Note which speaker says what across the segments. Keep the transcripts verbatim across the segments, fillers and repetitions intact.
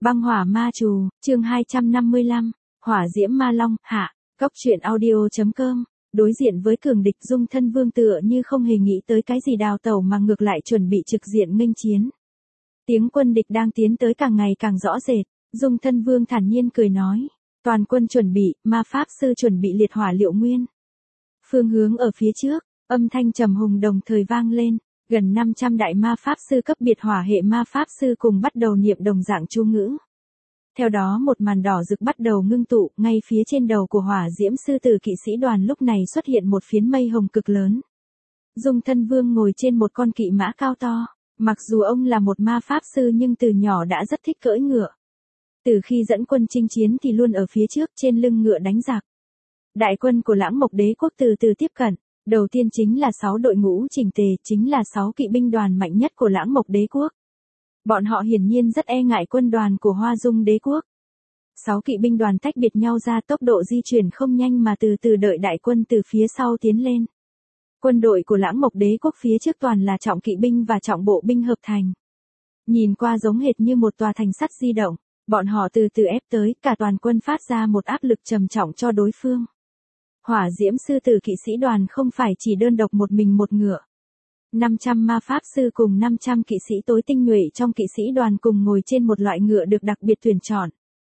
Speaker 1: Băng hỏa ma trù, chương hai trăm năm mươi lăm, hỏa diễm ma long, hạ, cốc truyện audio.com, đối diện với cường địch Dung Thân Vương tựa như không hề nghĩ tới cái gì đào tẩu mà ngược lại chuẩn bị trực diện nghênh chiến. Tiếng quân địch đang tiến tới càng ngày càng rõ rệt, Dung Thân Vương thản nhiên cười nói, toàn quân chuẩn bị, ma pháp sư chuẩn bị liệt hỏa liệu nguyên. Phương hướng ở phía trước, âm thanh trầm hùng đồng thời vang lên. Gần năm trăm đại ma pháp sư cấp biệt hỏa hệ ma pháp sư cùng bắt đầu niệm đồng dạng chú ngữ. Theo đó một màn đỏ rực bắt đầu ngưng tụ, ngay phía trên đầu của hỏa diễm sư tử kỵ sĩ đoàn lúc này xuất hiện một phiến mây hồng cực lớn. Dung Thân Vương ngồi trên một con kỵ mã cao to, mặc dù ông là một ma pháp sư nhưng từ nhỏ đã rất thích cưỡi ngựa. Từ khi dẫn quân chinh chiến thì luôn ở phía trước trên lưng ngựa đánh giặc. Đại quân của Lãng Mộc Đế quốc từ từ tiếp cận. Đầu tiên chính là sáu đội ngũ chỉnh tề, chính là sáu kỵ binh đoàn mạnh nhất của Lãng Mộc Đế quốc. Bọn họ hiển nhiên rất e ngại quân đoàn của Hoa Dung Đế quốc. Sáu kỵ binh đoàn tách biệt nhau ra, tốc độ di chuyển không nhanh mà từ từ đợi đại quân từ phía sau tiến lên. Quân đội của Lãng Mộc Đế quốc phía trước toàn là trọng kỵ binh và trọng bộ binh hợp thành. Nhìn qua giống hệt như một tòa thành sắt di động, bọn họ từ từ ép tới, cả toàn quân phát ra một áp lực trầm trọng cho đối phương. Hỏa diễm sư tử kỵ sĩ đoàn không phải chỉ đơn độc một mình một ngựa. năm trăm ma pháp sư cùng năm trăm kỵ sĩ tối tinh nhuệ trong kỵ sĩ đoàn cùng ngồi trên một loại ngựa được đặc biệt tuyển chọn.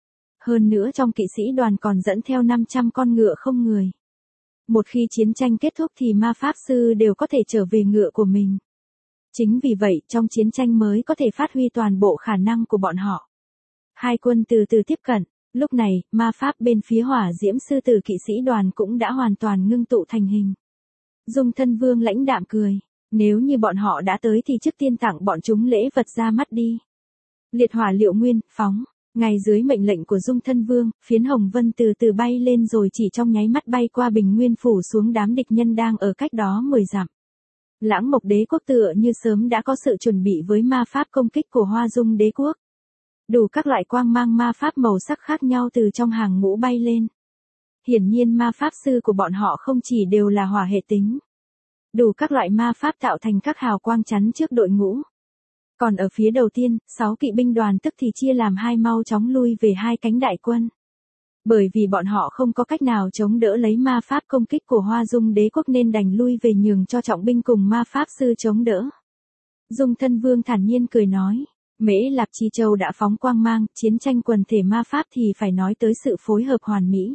Speaker 1: Hơn nữa trong kỵ sĩ đoàn còn dẫn theo năm trăm con ngựa không người. Một khi chiến tranh kết thúc thì ma pháp sư đều có thể trở về ngựa của mình. Chính vì vậy trong chiến tranh mới có thể phát huy toàn bộ khả năng của bọn họ. Hai quân từ từ tiếp cận. Lúc này, ma pháp bên phía hỏa diễm sư tử kỵ sĩ đoàn cũng đã hoàn toàn ngưng tụ thành hình. Dung Thân Vương lãnh đạm cười, nếu như bọn họ đã tới thì trước tiên tặng bọn chúng lễ vật ra mắt đi. Liệt hỏa liệu nguyên, phóng, ngay dưới mệnh lệnh của Dung Thân Vương, phiến hồng vân từ từ bay lên rồi chỉ trong nháy mắt bay qua bình nguyên phủ xuống đám địch nhân đang ở cách đó mười dặm. Lãng Mộc Đế quốc tựa như sớm đã có sự chuẩn bị với ma pháp công kích của Hoa Dung Đế quốc. Đủ các loại quang mang ma pháp màu sắc khác nhau từ trong hàng ngũ bay lên. Hiển nhiên ma pháp sư của bọn họ không chỉ đều là hỏa hệ tính. Đủ các loại ma pháp tạo thành các hào quang chắn trước đội ngũ. Còn ở phía đầu tiên, sáu kỵ binh đoàn tức thì chia làm hai mau chóng lui về hai cánh đại quân. Bởi vì bọn họ không có cách nào chống đỡ lấy ma pháp công kích của Hoa Dung Đế quốc nên đành lui về nhường cho trọng binh cùng ma pháp sư chống đỡ. Dung Thân Vương thản nhiên cười nói. Mễ Lạp Chi Châu đã phóng quang mang, chiến tranh quần thể ma pháp thì phải nói tới sự phối hợp hoàn mỹ.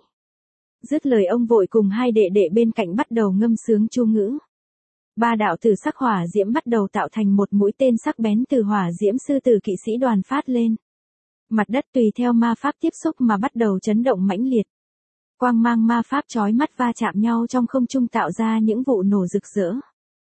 Speaker 1: Dứt lời ông vội cùng hai đệ đệ bên cạnh bắt đầu ngâm sướng chú ngữ. Ba đạo tử sắc hỏa diễm bắt đầu tạo thành một mũi tên sắc bén từ hỏa diễm sư tử kỵ sĩ đoàn phát lên. Mặt đất tùy theo ma pháp tiếp xúc mà bắt đầu chấn động mãnh liệt. Quang mang ma pháp chói mắt va chạm nhau trong không trung tạo ra những vụ nổ rực rỡ.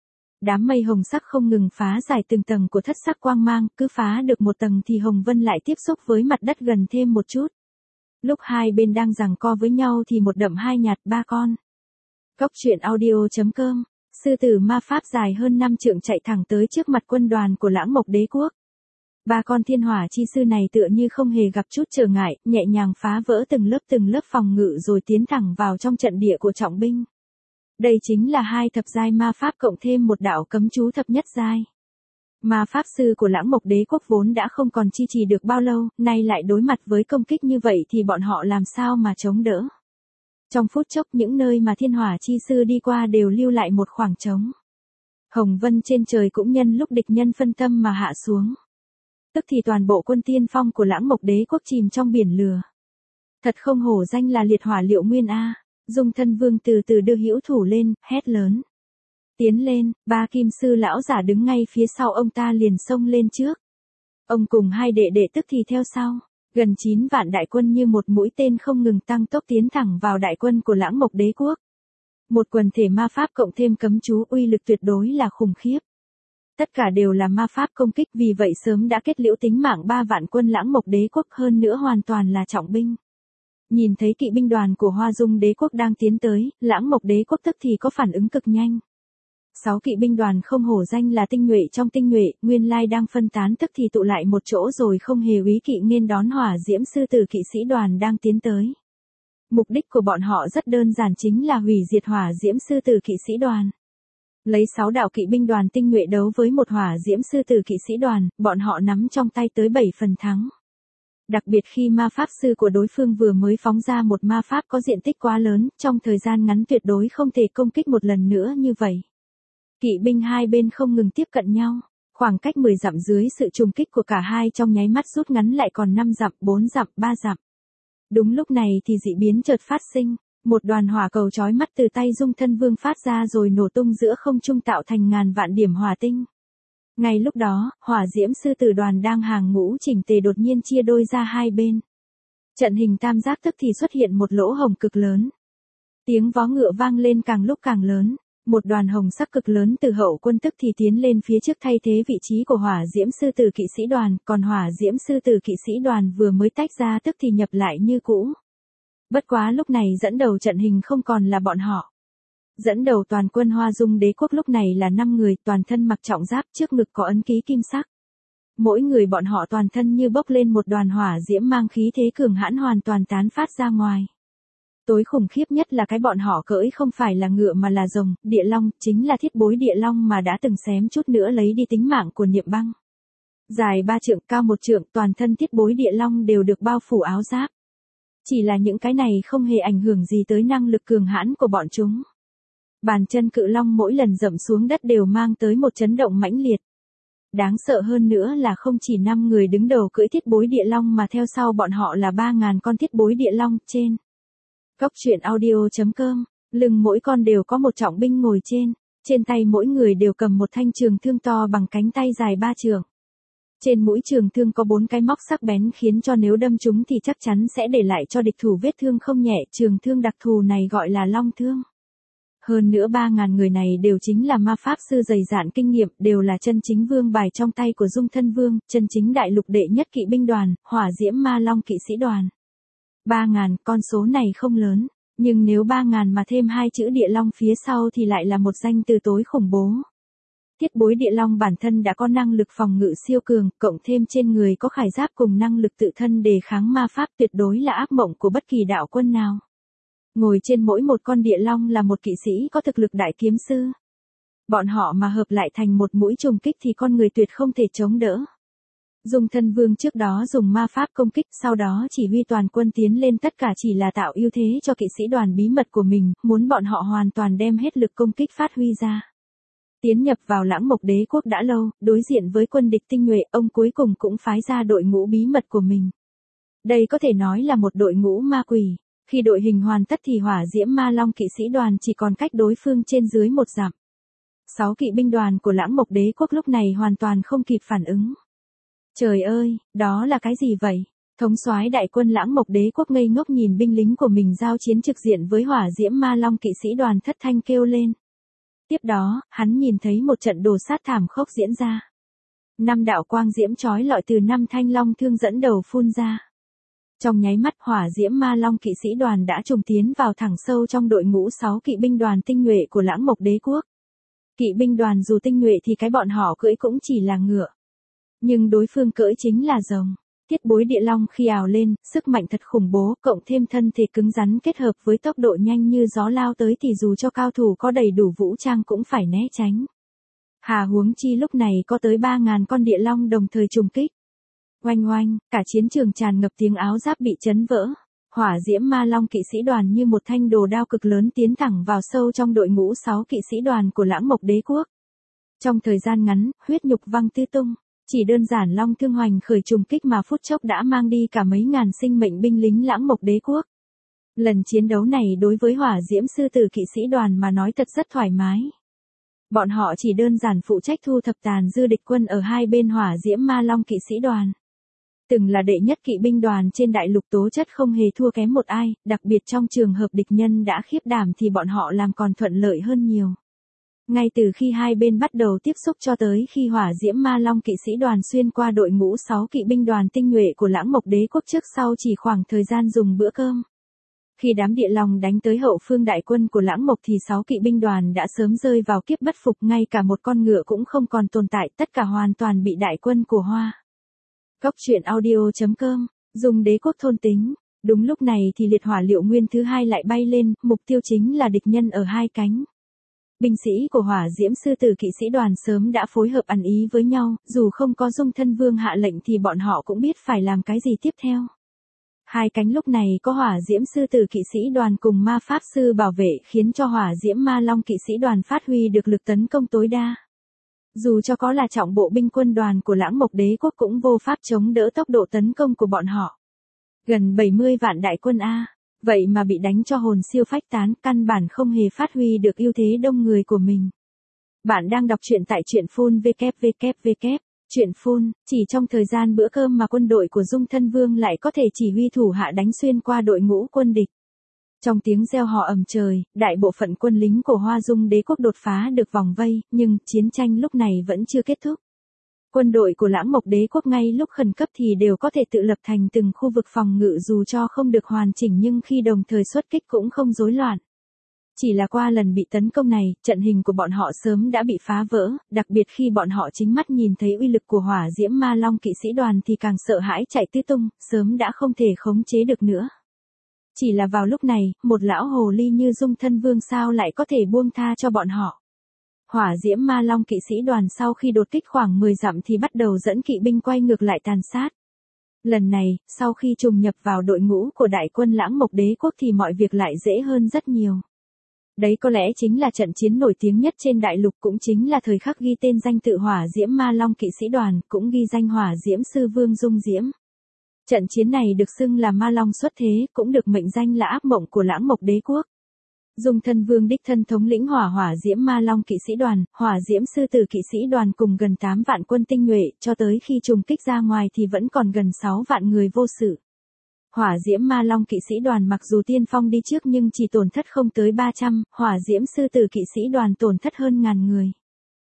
Speaker 1: Đám mây hồng sắc không ngừng phá giải từng tầng của thất sắc quang mang, cứ phá được một tầng thì hồng vân lại tiếp xúc với mặt đất gần thêm một chút. Lúc hai bên đang giằng co với nhau thì một đậm hai nhạt ba con. Cốc truyện audio.com, sư tử ma pháp dài hơn năm trượng chạy thẳng tới trước mặt quân đoàn của Lãng Mộc Đế quốc. Ba con thiên hỏa chi sư này tựa như không hề gặp chút trở ngại, nhẹ nhàng phá vỡ từng lớp từng lớp phòng ngự rồi tiến thẳng vào trong trận địa của trọng binh. Đây chính là hai thập giai ma pháp cộng thêm một đạo cấm chú thập nhất giai. Ma pháp sư của Lãng Mộc Đế quốc vốn đã không còn chi trì được bao lâu, nay lại đối mặt với công kích như vậy thì bọn họ làm sao mà chống đỡ. Trong phút chốc những nơi mà thiên hỏa chi sư đi qua đều lưu lại một khoảng trống. Hồng vân trên trời cũng nhân lúc địch nhân phân tâm mà hạ xuống. Tức thì toàn bộ quân tiên phong của Lãng Mộc Đế quốc chìm trong biển lửa. Thật không hổ danh là liệt hỏa liệu nguyên a. Dung Thân Vương từ từ đưa hữu thủ lên, hét lớn. Tiến lên, ba kim sư lão giả đứng ngay phía sau ông ta liền xông lên trước. Ông cùng hai đệ đệ tức thì theo sau. Gần chín vạn đại quân như một mũi tên không ngừng tăng tốc tiến thẳng vào đại quân của Lãng Mộc Đế quốc. Một quần thể ma pháp cộng thêm cấm chú uy lực tuyệt đối là khủng khiếp. Tất cả đều là ma pháp công kích vì vậy sớm đã kết liễu tính mạng ba vạn quân Lãng Mộc Đế quốc hơn nữa hoàn toàn là trọng binh. Nhìn thấy kỵ binh đoàn của Hoa Dung Đế quốc đang tiến tới, Lãng Mộc Đế quốc tức thì có phản ứng cực nhanh. Sáu kỵ binh đoàn không hổ danh là tinh nhuệ trong tinh nhuệ, nguyên lai đang phân tán tức thì tụ lại một chỗ rồi không hề úy kỵ nên đón hỏa diễm sư tử kỵ sĩ đoàn đang tiến tới. Mục đích của bọn họ rất đơn giản chính là hủy diệt hỏa diễm sư tử kỵ sĩ đoàn. Lấy sáu đạo kỵ binh đoàn tinh nhuệ đấu với một hỏa diễm sư tử kỵ sĩ đoàn, bọn họ nắm trong tay tới bảy phần thắng. Đặc biệt khi ma pháp sư của đối phương vừa mới phóng ra một ma pháp có diện tích quá lớn, trong thời gian ngắn tuyệt đối không thể công kích một lần nữa như vậy. Kỵ binh hai bên không ngừng tiếp cận nhau, khoảng cách mười dặm dưới sự trùng kích của cả hai trong nháy mắt rút ngắn lại còn năm dặm, bốn dặm, ba dặm. Đúng lúc này thì dị biến chợt phát sinh, một đoàn hỏa cầu chói mắt từ tay Dung Thân Vương phát ra rồi nổ tung giữa không trung tạo thành ngàn vạn điểm hỏa tinh. Ngay lúc đó, hỏa diễm sư tử đoàn đang hàng ngũ chỉnh tề đột nhiên chia đôi ra hai bên. Trận hình tam giác tức thì xuất hiện một lỗ hổng cực lớn. Tiếng vó ngựa vang lên càng lúc càng lớn, một đoàn hồng sắc cực lớn từ hậu quân tức thì tiến lên phía trước thay thế vị trí của hỏa diễm sư tử kỵ sĩ đoàn, còn hỏa diễm sư tử kỵ sĩ đoàn vừa mới tách ra tức thì nhập lại như cũ. Bất quá lúc này dẫn đầu trận hình không còn là bọn họ. Dẫn đầu toàn quân Hoa Dung đế quốc lúc này là năm người, toàn thân mặc trọng giáp, trước ngực có ấn ký kim sắc. Mỗi người bọn họ toàn thân như bốc lên một đoàn hỏa diễm mang khí thế cường hãn hoàn toàn tán phát ra ngoài. Tối khủng khiếp nhất là cái bọn họ cưỡi không phải là ngựa mà là rồng, địa long, chính là thiết bối địa long mà đã từng xém chút nữa lấy đi tính mạng của Niệm Băng. Dài ba trượng, cao một trượng, toàn thân thiết bối địa long đều được bao phủ áo giáp. Chỉ là những cái này không hề ảnh hưởng gì tới năng lực cường hãn của bọn chúng. Bàn chân cự long mỗi lần dậm xuống đất đều mang tới một chấn động mãnh liệt. Đáng sợ hơn nữa là không chỉ năm người đứng đầu cưỡi thiết bối địa long mà theo sau bọn họ là ba ngàn con thiết bối địa long trên. Góc truyện audio chấm com, lưng mỗi con đều có một trọng binh ngồi trên, trên tay mỗi người đều cầm một thanh trường thương to bằng cánh tay dài ba trượng. Trên mũi trường thương có bốn cái móc sắc bén khiến cho nếu đâm chúng thì chắc chắn sẽ để lại cho địch thủ vết thương không nhẹ, trường thương đặc thù này gọi là long thương. Hơn nữa ba ngàn người này đều chính là ma pháp sư dày dạn kinh nghiệm, đều là chân chính vương bài trong tay của Dung Thân Vương, chân chính đại lục đệ nhất kỵ binh đoàn, hỏa diễm ma long kỵ sĩ đoàn. Ba ngàn, con số này không lớn, nhưng nếu ba ngàn mà thêm hai chữ địa long phía sau thì lại là một danh từ tối khủng bố. Thiết bối địa long bản thân đã có năng lực phòng ngự siêu cường, cộng thêm trên người có khải giáp cùng năng lực tự thân đề kháng ma pháp tuyệt đối là ác mộng của bất kỳ đạo quân nào. Ngồi trên mỗi một con địa long là một kỵ sĩ có thực lực đại kiếm sư. Bọn họ mà hợp lại thành một mũi trùng kích thì con người tuyệt không thể chống đỡ. Dung Thân Vương trước đó dùng ma pháp công kích, sau đó chỉ huy toàn quân tiến lên, tất cả chỉ là tạo ưu thế cho kỵ sĩ đoàn bí mật của mình, muốn bọn họ hoàn toàn đem hết lực công kích phát huy ra. Tiến nhập vào Lãng Mộc Đế quốc đã lâu, đối diện với quân địch tinh nhuệ, ông cuối cùng cũng phái ra đội ngũ bí mật của mình. Đây có thể nói là một đội ngũ ma quỷ. Khi đội hình hoàn tất thì hỏa diễm ma long kỵ sĩ đoàn chỉ còn cách đối phương trên dưới một dặm. Sáu kỵ binh đoàn của Lãng Mộc Đế quốc lúc này hoàn toàn không kịp phản ứng. Trời ơi, đó là cái gì vậy? Thống soái đại quân Lãng Mộc Đế quốc ngây ngốc nhìn binh lính của mình giao chiến trực diện với hỏa diễm ma long kỵ sĩ đoàn, thất thanh kêu lên. Tiếp đó, hắn nhìn thấy một trận đồ sát thảm khốc diễn ra. Năm đạo quang diễm chói lọi từ năm thanh long thương dẫn đầu phun ra. Trong nháy mắt hỏa diễm ma long kỵ sĩ đoàn đã trùng tiến vào thẳng sâu trong đội ngũ sáu kỵ binh đoàn tinh nhuệ của Lãng Mộc Đế quốc. Kỵ binh đoàn dù tinh nhuệ thì cái bọn họ cưỡi cũng chỉ là ngựa. Nhưng đối phương cưỡi chính là rồng. Thiết bối địa long khi ào lên, sức mạnh thật khủng bố, cộng thêm thân thể cứng rắn kết hợp với tốc độ nhanh như gió lao tới thì dù cho cao thủ có đầy đủ vũ trang cũng phải né tránh. Hà huống chi lúc này có tới ba ngàn con địa long đồng thời trùng kích. Oanh oanh, cả chiến trường tràn ngập tiếng áo giáp bị chấn vỡ. Hỏa diễm ma long kỵ sĩ đoàn như một thanh đồ đao cực lớn tiến thẳng vào sâu trong đội ngũ sáu kỵ sĩ đoàn của Lãng Mộc Đế quốc. Trong thời gian ngắn, huyết nhục văng tứ tung. Chỉ đơn giản long thương hoành khởi trùng kích mà phút chốc đã mang đi cả mấy ngàn sinh mệnh binh lính Lãng Mộc Đế quốc. Lần chiến đấu này đối với hỏa diễm sư tử kỵ sĩ đoàn mà nói thật rất thoải mái. Bọn họ chỉ đơn giản phụ trách thu thập tàn dư địch quân ở hai bên hỏa diễm ma long kỵ sĩ đoàn. Từng là đệ nhất kỵ binh đoàn trên đại lục tố chất không hề thua kém một ai, đặc biệt trong trường hợp địch nhân đã khiếp đảm thì bọn họ làm còn thuận lợi hơn nhiều. Ngay từ khi hai bên bắt đầu tiếp xúc cho tới khi hỏa diễm ma long kỵ sĩ đoàn xuyên qua đội ngũ sáu kỵ binh đoàn tinh nhuệ của Lãng Mộc Đế quốc trước sau chỉ khoảng thời gian dùng bữa cơm. Khi đám địa long đánh tới hậu phương đại quân của Lãng Mộc thì sáu kỵ binh đoàn đã sớm rơi vào kiếp bất phục, ngay cả một con ngựa cũng không còn tồn tại, tất cả hoàn toàn bị đại quân của Hoa. Góc truyện audio chấm com, dùng đế quốc thôn tính. Đúng lúc này thì liệt hỏa liệu nguyên thứ hai lại bay lên, mục tiêu chính là địch nhân ở hai cánh. Binh sĩ của Hỏa Diễm Sư Tử kỵ sĩ đoàn sớm đã phối hợp ăn ý với nhau, dù không có Dung Thân Vương hạ lệnh thì bọn họ cũng biết phải làm cái gì tiếp theo. Hai cánh lúc này có Hỏa Diễm Sư Tử kỵ sĩ đoàn cùng Ma Pháp Sư bảo vệ khiến cho Hỏa Diễm Ma Long kỵ sĩ đoàn phát huy được lực tấn công tối đa. Dù cho có là trọng bộ binh quân đoàn của Lãng Mộc Đế quốc cũng vô pháp chống đỡ tốc độ tấn công của bọn họ. Gần bảy mươi vạn đại quân A, vậy mà bị đánh cho hồn siêu phách tán, căn bản không hề phát huy được ưu thế đông người của mình. Bạn đang đọc truyện tại truyện phun vê kép vê kép vê kép. Truyện phun, chỉ trong thời gian bữa cơm mà quân đội của Dung Thân Vương lại có thể chỉ huy thủ hạ đánh xuyên qua đội ngũ quân địch. Trong tiếng reo hò ầm trời, đại bộ phận quân lính của Hoa Dung Đế quốc đột phá được vòng vây, nhưng chiến tranh lúc này vẫn chưa kết thúc. Quân đội của Lãng Mộc Đế quốc ngay lúc khẩn cấp thì đều có thể tự lập thành từng khu vực phòng ngự dù cho không được hoàn chỉnh nhưng khi đồng thời xuất kích cũng không rối loạn. Chỉ là qua lần bị tấn công này, trận hình của bọn họ sớm đã bị phá vỡ, đặc biệt khi bọn họ chính mắt nhìn thấy uy lực của Hỏa Diễm Ma Long kỵ sĩ đoàn thì càng sợ hãi chạy tứ tung, sớm đã không thể khống chế được nữa. Chỉ là vào lúc này, một lão hồ ly như Dung Thân Vương sao lại có thể buông tha cho bọn họ. Hỏa Diễm Ma Long kỵ sĩ đoàn sau khi đột kích khoảng mười dặm thì bắt đầu dẫn kỵ binh quay ngược lại tàn sát. Lần này, sau khi trùng nhập vào đội ngũ của đại quân Lãng Mộc Đế quốc thì mọi việc lại dễ hơn rất nhiều. Đấy có lẽ chính là trận chiến nổi tiếng nhất trên đại lục, cũng chính là thời khắc ghi tên danh tự Hỏa Diễm Ma Long kỵ sĩ đoàn, cũng ghi danh Hỏa Diễm Sư Vương Dung Diễm. Trận chiến này được xưng là Ma Long xuất thế, cũng được mệnh danh là ác mộng của Lãng Mộc Đế quốc. Dung Thân Vương đích thân thống lĩnh Hỏa Hỏa Diễm Ma Long kỵ sĩ đoàn, Hỏa Diễm Sư Tử kỵ sĩ đoàn cùng gần tám vạn quân tinh nhuệ, cho tới khi trùng kích ra ngoài thì vẫn còn gần sáu vạn người vô sự. Hỏa Diễm Ma Long kỵ sĩ đoàn mặc dù tiên phong đi trước nhưng chỉ tổn thất không tới ba trăm, Hỏa Diễm Sư Tử kỵ sĩ đoàn tổn thất hơn ngàn người.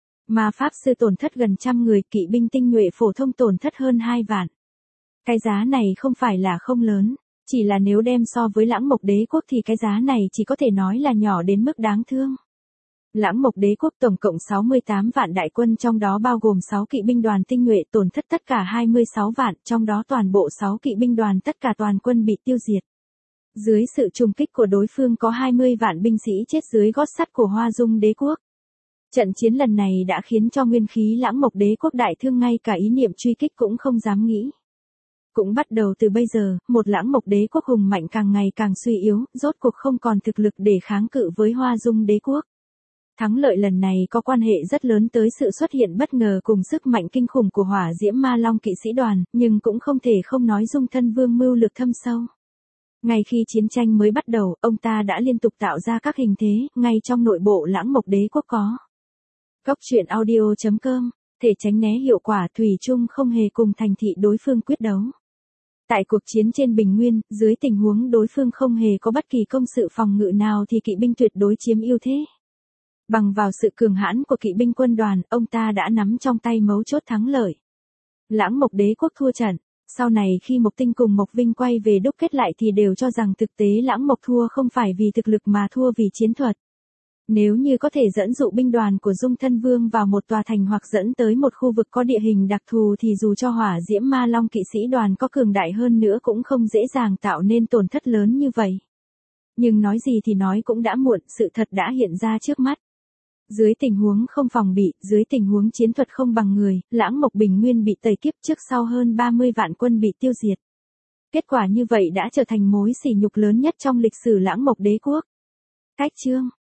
Speaker 1: Ma Pháp Sư tổn thất gần trăm người, kỵ binh tinh nhuệ phổ thông tổn thất hơn hai vạn. Cái giá này không phải là không lớn, chỉ là nếu đem so với Lãng Mộc Đế quốc thì cái giá này chỉ có thể nói là nhỏ đến mức đáng thương. Lãng Mộc Đế quốc tổng cộng sáu mươi tám vạn đại quân, trong đó bao gồm sáu kỵ binh đoàn tinh nhuệ tổn thất tất cả hai mươi sáu vạn, trong đó toàn bộ sáu kỵ binh đoàn tất cả toàn quân bị tiêu diệt. Dưới sự trùng kích của đối phương có hai mươi vạn binh sĩ chết dưới gót sắt của Hoa Dung Đế quốc. Trận chiến lần này đã khiến cho nguyên khí Lãng Mộc Đế quốc đại thương, ngay cả ý niệm truy kích cũng không dám nghĩ. Cũng bắt đầu từ bây giờ, một Lãng Mộc Đế quốc hùng mạnh càng ngày càng suy yếu, rốt cuộc không còn thực lực để kháng cự với Hoa Dung Đế quốc. Thắng lợi lần này có quan hệ rất lớn tới sự xuất hiện bất ngờ cùng sức mạnh kinh khủng của Hỏa Diễm Ma Long kỵ sĩ đoàn, nhưng cũng không thể không nói Dung Thân Vương mưu lược thâm sâu. Ngay khi chiến tranh mới bắt đầu, ông ta đã liên tục tạo ra các hình thế, ngay trong nội bộ Lãng Mộc Đế quốc có. Cốc truyện audio chấm com, thể tránh né hiệu quả thủy chung không hề cùng thành thị đối phương quyết đấu. Tại cuộc chiến trên Bình Nguyên, dưới tình huống đối phương không hề có bất kỳ công sự phòng ngự nào thì kỵ binh tuyệt đối chiếm ưu thế. Bằng vào sự cường hãn của kỵ binh quân đoàn, ông ta đã nắm trong tay mấu chốt thắng lợi. Lãng Mộc Đế quốc thua trận. Sau này khi Mộc Tinh cùng Mộc Vinh quay về đúc kết lại thì đều cho rằng thực tế Lãng Mộc thua không phải vì thực lực mà thua vì chiến thuật. Nếu như có thể dẫn dụ binh đoàn của Dung Thân Vương vào một tòa thành hoặc dẫn tới một khu vực có địa hình đặc thù thì dù cho Hỏa Diễm Ma Long kỵ sĩ đoàn có cường đại hơn nữa cũng không dễ dàng tạo nên tổn thất lớn như vậy. Nhưng nói gì thì nói cũng đã muộn, sự thật đã hiện ra trước mắt. Dưới tình huống không phòng bị, dưới tình huống chiến thuật không bằng người, Lãng Mộc Bình Nguyên bị tẩy kiếp, trước sau hơn ba mươi vạn quân bị tiêu diệt. Kết quả như vậy đã trở thành mối sỉ nhục lớn nhất trong lịch sử Lãng Mộc Đế quốc. Cách chương